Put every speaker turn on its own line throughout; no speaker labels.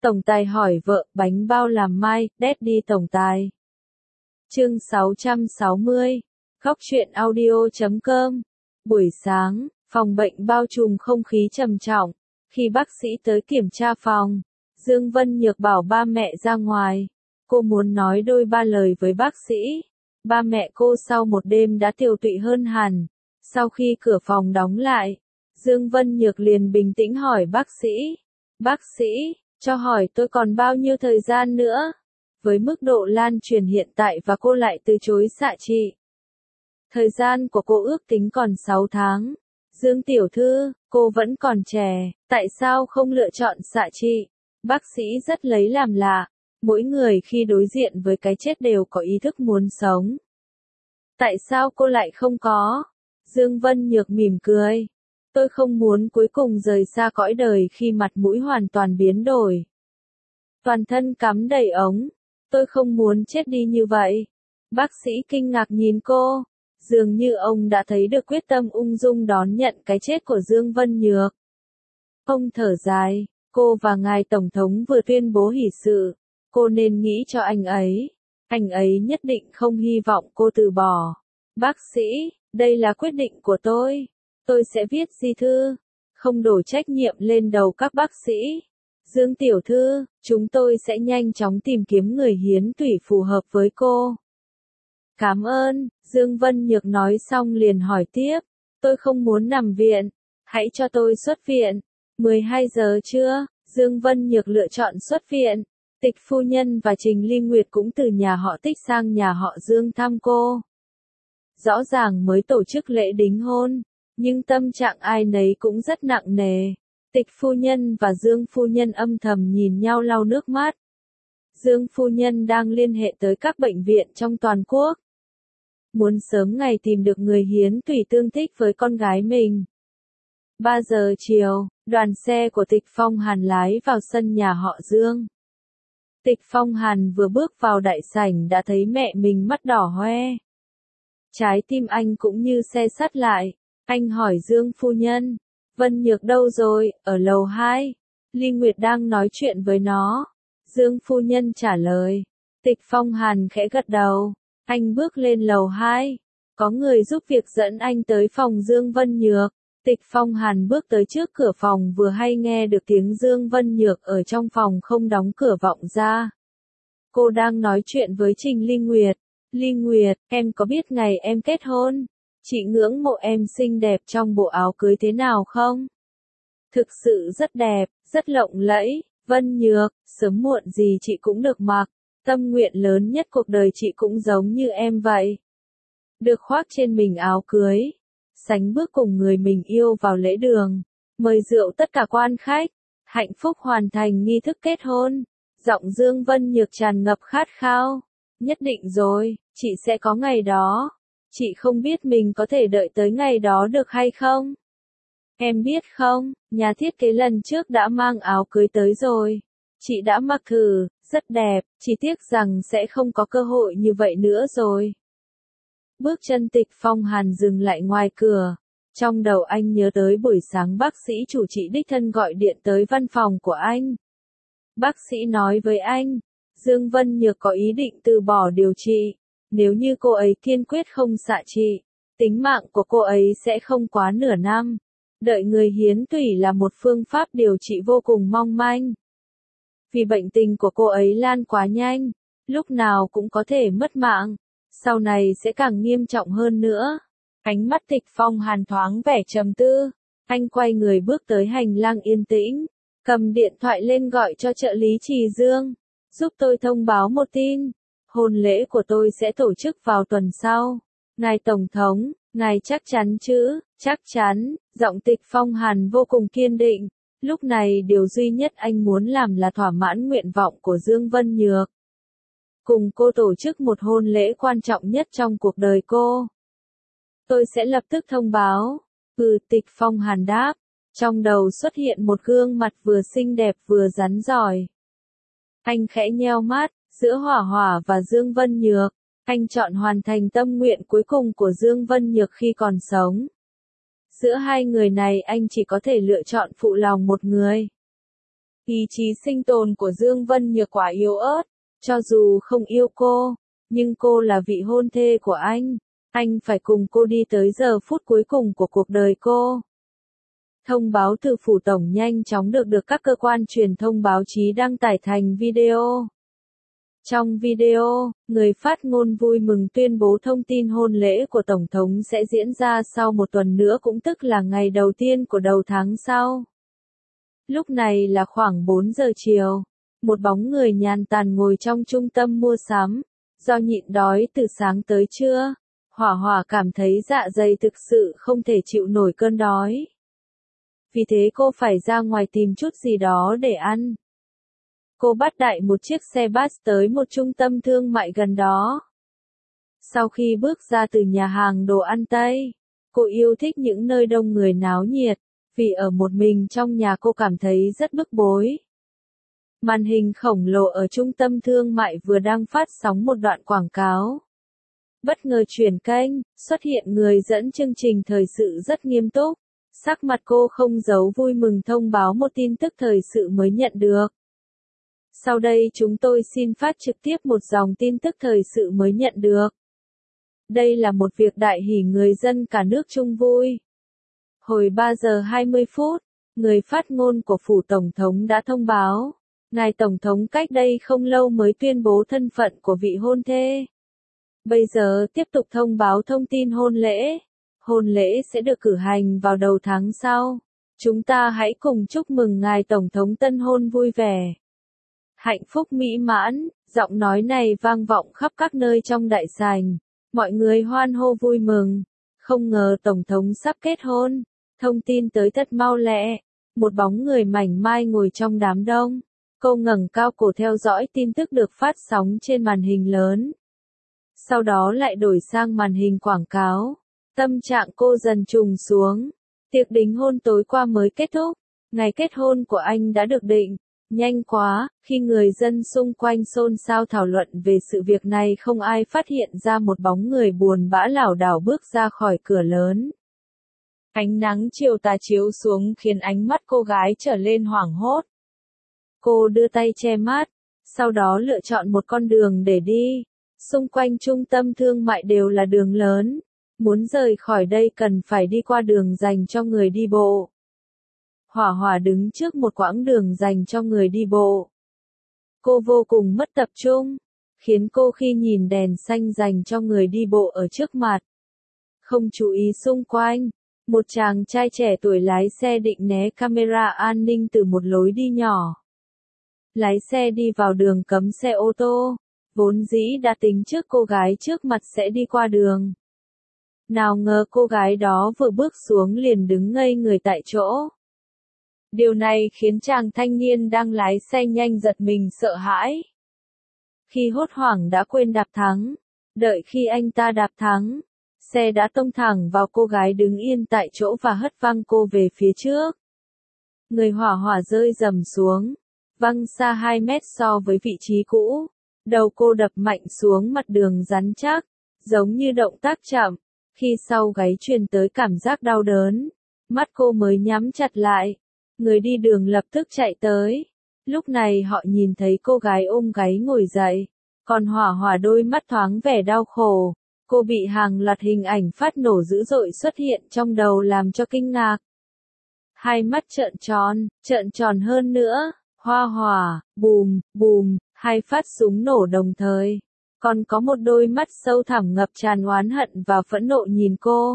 Tổng tài hỏi vợ, bánh bao làm mai, Daddy tổng tài. Chương 660. Góc truyện audio.com. Buổi sáng, phòng bệnh bao trùm không khí trầm trọng. Khi bác sĩ tới kiểm tra phòng, Dương Vân Nhược bảo ba mẹ ra ngoài. Cô muốn nói đôi ba lời với bác sĩ. Ba mẹ cô sau một đêm đã tiều tụy hơn hẳn. Sau khi cửa phòng đóng lại, Dương Vân Nhược liền bình tĩnh hỏi bác sĩ. Bác sĩ, cho hỏi tôi còn bao nhiêu thời gian nữa? Với mức độ lan truyền hiện tại và cô lại từ chối xạ trị. Thời gian của cô ước tính còn 6 tháng. Dương tiểu thư, cô vẫn còn trẻ, tại sao không lựa chọn xạ trị? Bác sĩ rất lấy làm lạ. Mỗi người khi đối diện với cái chết đều có ý thức muốn sống. Tại sao cô lại không có? Dương Vân Nhược mỉm cười. Tôi không muốn cuối cùng rời xa cõi đời khi mặt mũi hoàn toàn biến đổi. Toàn thân cắm đầy ống. Tôi không muốn chết đi như vậy. Bác sĩ kinh ngạc nhìn cô. Dường như ông đã thấy được quyết tâm ung dung đón nhận cái chết của Dương Vân Nhược. Ông thở dài. Cô và ngài Tổng thống vừa tuyên bố hỷ sự. Cô nên nghĩ cho anh ấy. Anh ấy nhất định không hy vọng cô từ bỏ. Bác sĩ, đây là quyết định của tôi. Tôi sẽ viết di thư. Không đổ trách nhiệm lên đầu các bác sĩ. Dương tiểu thư, chúng tôi sẽ nhanh chóng tìm kiếm người hiến tủy phù hợp với cô. Cảm ơn, Dương Vân Nhược nói xong liền hỏi tiếp. Tôi không muốn nằm viện. Hãy cho tôi xuất viện. 12 giờ trưa, Dương Vân Nhược lựa chọn xuất viện. Tịch phu nhân và Trình Ly Nguyệt cũng từ nhà họ Tích sang nhà họ Dương thăm cô. Rõ ràng mới tổ chức lễ đính hôn, nhưng tâm trạng ai nấy cũng rất nặng nề. Tịch phu nhân và Dương phu nhân âm thầm nhìn nhau lau nước mắt. Dương phu nhân đang liên hệ tới các bệnh viện trong toàn quốc. Muốn sớm ngày tìm được người hiến tủy tương thích với con gái mình. 3 giờ chiều, đoàn xe của Tịch Phong Hàn lái vào sân nhà họ Dương. Tịch Phong Hàn vừa bước vào đại sảnh đã thấy mẹ mình mắt đỏ hoe. Trái tim anh cũng như xe sắt lại. Anh hỏi Dương phu nhân, Vân Nhược đâu rồi? Ở lầu 2. Ly Nguyệt đang nói chuyện với nó. Dương phu nhân trả lời. Tịch Phong Hàn khẽ gật đầu. Anh bước lên lầu 2. Có người giúp việc dẫn anh tới phòng Dương Vân Nhược. Tịch Phong Hàn bước tới trước cửa phòng vừa hay nghe được tiếng Dương Vân Nhược ở trong phòng không đóng cửa vọng ra. Cô đang nói chuyện với Trình Ly Nguyệt. Ly Nguyệt, em có biết ngày em kết hôn? Chị ngưỡng mộ em xinh đẹp trong bộ áo cưới thế nào không? Thực sự rất đẹp, rất lộng lẫy. Vân Nhược, sớm muộn gì chị cũng được mặc. Tâm nguyện lớn nhất cuộc đời chị cũng giống như em vậy. Được khoác trên mình áo cưới. Sánh bước cùng người mình yêu vào lễ đường. Mời rượu tất cả quan khách. Hạnh phúc hoàn thành nghi thức kết hôn. Giọng Dương Vân Nhược tràn ngập khát khao. Nhất định rồi, chị sẽ có ngày đó. Chị không biết mình có thể đợi tới ngày đó được hay không? Em biết không, nhà thiết kế lần trước đã mang áo cưới tới rồi. Chị đã mặc thử, rất đẹp, chỉ tiếc rằng sẽ không có cơ hội như vậy nữa rồi. Bước chân Tịch Phong Hàn dừng lại ngoài cửa. Trong đầu anh nhớ tới buổi sáng bác sĩ chủ trị đích thân gọi điện tới văn phòng của anh. Bác sĩ nói với anh, Dương Vân Nhược có ý định từ bỏ điều trị. Nếu như cô ấy kiên quyết không xạ trị, tính mạng của cô ấy sẽ không quá nửa năm. Đợi người hiến tủy là một phương pháp điều trị vô cùng mong manh. Vì bệnh tình của cô ấy lan quá nhanh, lúc nào cũng có thể mất mạng. Sau này sẽ càng nghiêm trọng hơn nữa. Ánh mắt Tịch Phong Hàn thoáng vẻ trầm tư. Anh quay người bước tới hành lang yên tĩnh. Cầm điện thoại lên gọi cho trợ lý Trì Dương. Giúp tôi thông báo một tin. Hôn lễ của tôi sẽ tổ chức vào tuần sau. Ngài Tổng thống, ngài chắc chắn chứ? Chắc chắn. Giọng Tịch Phong Hàn vô cùng kiên định. Lúc này điều duy nhất anh muốn làm là thỏa mãn nguyện vọng của Dương Vân Nhược. Cùng cô tổ chức một hôn lễ quan trọng nhất trong cuộc đời cô. Tôi sẽ lập tức thông báo. Tịch Phong Hàn đáp. Trong đầu xuất hiện một gương mặt vừa xinh đẹp vừa rắn giỏi. Anh khẽ nheo mắt, giữa Hỏa Hỏa và Dương Vân Nhược. Anh chọn hoàn thành tâm nguyện cuối cùng của Dương Vân Nhược khi còn sống. Giữa hai người này anh chỉ có thể lựa chọn phụ lòng một người. Ý chí sinh tồn của Dương Vân Nhược quá yếu ớt, cho dù không yêu cô, nhưng cô là vị hôn thê của anh phải cùng cô đi tới giờ phút cuối cùng của cuộc đời cô. Thông báo từ phủ tổng nhanh chóng được các cơ quan truyền thông báo chí đăng tải thành video. Trong video, người phát ngôn vui mừng tuyên bố thông tin hôn lễ của Tổng thống sẽ diễn ra sau một tuần nữa, cũng tức là ngày đầu tiên của đầu tháng sau. Lúc này là khoảng 4 giờ chiều, một bóng người nhàn tản ngồi trong trung tâm mua sắm. Do nhịn đói từ sáng tới trưa, Hỏa Hỏa cảm thấy dạ dày thực sự không thể chịu nổi cơn đói. Vì thế cô phải ra ngoài tìm chút gì đó để ăn. Cô bắt đại một chiếc xe bus tới một trung tâm thương mại gần đó. Sau khi bước ra từ nhà hàng đồ ăn Tây, cô yêu thích những nơi đông người náo nhiệt, vì ở một mình trong nhà cô cảm thấy rất bức bối. Màn hình khổng lồ ở trung tâm thương mại vừa đang phát sóng một đoạn quảng cáo. Bất ngờ chuyển kênh, xuất hiện người dẫn chương trình thời sự rất nghiêm túc. Sắc mặt cô không giấu vui mừng thông báo một tin tức thời sự mới nhận được. Sau đây chúng tôi xin phát trực tiếp một dòng tin tức thời sự mới nhận được. Đây là một việc đại hỷ người dân cả nước chung vui. Hồi 3 giờ 20 phút, người phát ngôn của phủ Tổng thống đã thông báo, ngài Tổng thống cách đây không lâu mới tuyên bố thân phận của vị hôn thê. Bây giờ tiếp tục thông báo thông tin hôn lễ. Hôn lễ sẽ được cử hành vào đầu tháng sau. Chúng ta hãy cùng chúc mừng ngài Tổng thống tân hôn vui vẻ. Hạnh phúc mỹ mãn, giọng nói này vang vọng khắp các nơi trong đại sảnh. Mọi người hoan hô vui mừng. Không ngờ Tổng thống sắp kết hôn. Thông tin tới thật mau lẹ. Một bóng người mảnh mai ngồi trong đám đông. Cô ngẩng cao cổ theo dõi tin tức được phát sóng trên màn hình lớn. Sau đó lại đổi sang màn hình quảng cáo. Tâm trạng cô dần trùng xuống. Tiệc đính hôn tối qua mới kết thúc. Ngày kết hôn của anh đã được định. Nhanh quá, khi người dân xung quanh xôn xao thảo luận về sự việc này không ai phát hiện ra một bóng người buồn bã lảo đảo bước ra khỏi cửa lớn. Ánh nắng chiều tà chiếu xuống khiến ánh mắt cô gái trở lên hoảng hốt. Cô đưa tay che mắt, sau đó lựa chọn một con đường để đi. Xung quanh trung tâm thương mại đều là đường lớn. Muốn rời khỏi đây cần phải đi qua đường dành cho người đi bộ. Hỏa Hỏa đứng trước một quãng đường dành cho người đi bộ. Cô vô cùng mất tập trung, khiến cô khi nhìn đèn xanh dành cho người đi bộ ở trước mặt. Không chú ý xung quanh, một chàng trai trẻ tuổi lái xe định né camera an ninh từ một lối đi nhỏ. Lái xe đi vào đường cấm xe ô tô, vốn dĩ đã tính trước cô gái trước mặt sẽ đi qua đường. Nào ngờ cô gái đó vừa bước xuống liền đứng ngây người tại chỗ. Điều này khiến chàng thanh niên đang lái xe nhanh giật mình sợ hãi. Khi hốt hoảng đã quên đạp thắng, đợi khi anh ta đạp thắng, xe đã tông thẳng vào cô gái đứng yên tại chỗ và hất văng cô về phía trước. Người Hỏa Hỏa rơi rầm xuống, văng xa 2 mét so với vị trí cũ. Đầu cô đập mạnh xuống mặt đường rắn chắc, giống như động tác chậm. Khi sau gáy truyền tới cảm giác đau đớn, mắt cô mới nhắm chặt lại. Người đi đường lập tức chạy tới. Lúc này họ nhìn thấy cô gái ôm gáy ngồi dậy. Còn Hỏa Hỏa đôi mắt thoáng vẻ đau khổ. Cô bị hàng loạt hình ảnh phát nổ dữ dội xuất hiện trong đầu làm cho kinh ngạc. Hai mắt trợn tròn hơn nữa. Hoa hỏa, bùm, bùm, 2 phát súng nổ đồng thời. Còn có một đôi mắt sâu thẳm ngập tràn oán hận và phẫn nộ nhìn cô.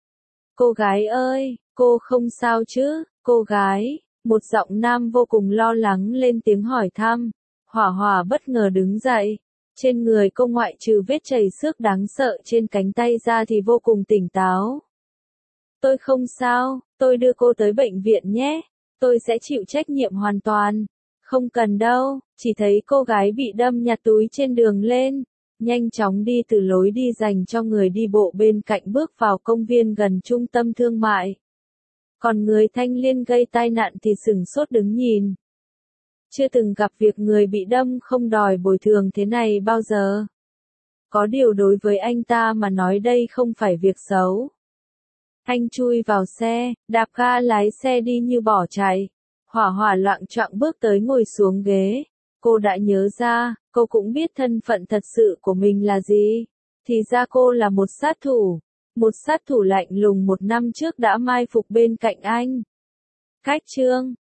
Cô gái ơi, cô không sao chứ, cô gái, một giọng nam vô cùng lo lắng lên tiếng hỏi thăm. Hỏa Hỏa bất ngờ đứng dậy. Trên người cô ngoại trừ vết chảy xước đáng sợ trên cánh tay ra thì vô cùng tỉnh táo. Tôi không sao, tôi đưa cô tới bệnh viện nhé. Tôi sẽ chịu trách nhiệm hoàn toàn. Không cần đâu, chỉ thấy cô gái bị đâm nhặt túi trên đường lên. Nhanh chóng đi từ lối đi dành cho người đi bộ bên cạnh bước vào công viên gần trung tâm thương mại. Còn người thanh niên gây tai nạn thì sửng sốt đứng nhìn. Chưa từng gặp việc người bị đâm không đòi bồi thường thế này bao giờ. Có điều đối với anh ta mà nói đây không phải việc xấu. Anh chui vào xe, đạp ga lái xe đi như bỏ chạy. Hỏa Hỏa loạng choạng bước tới ngồi xuống ghế. Cô đã nhớ ra, cô cũng biết thân phận thật sự của mình là gì. Thì ra cô là một sát thủ. Một sát thủ lạnh lùng 1 năm trước đã mai phục bên cạnh anh. Cách chương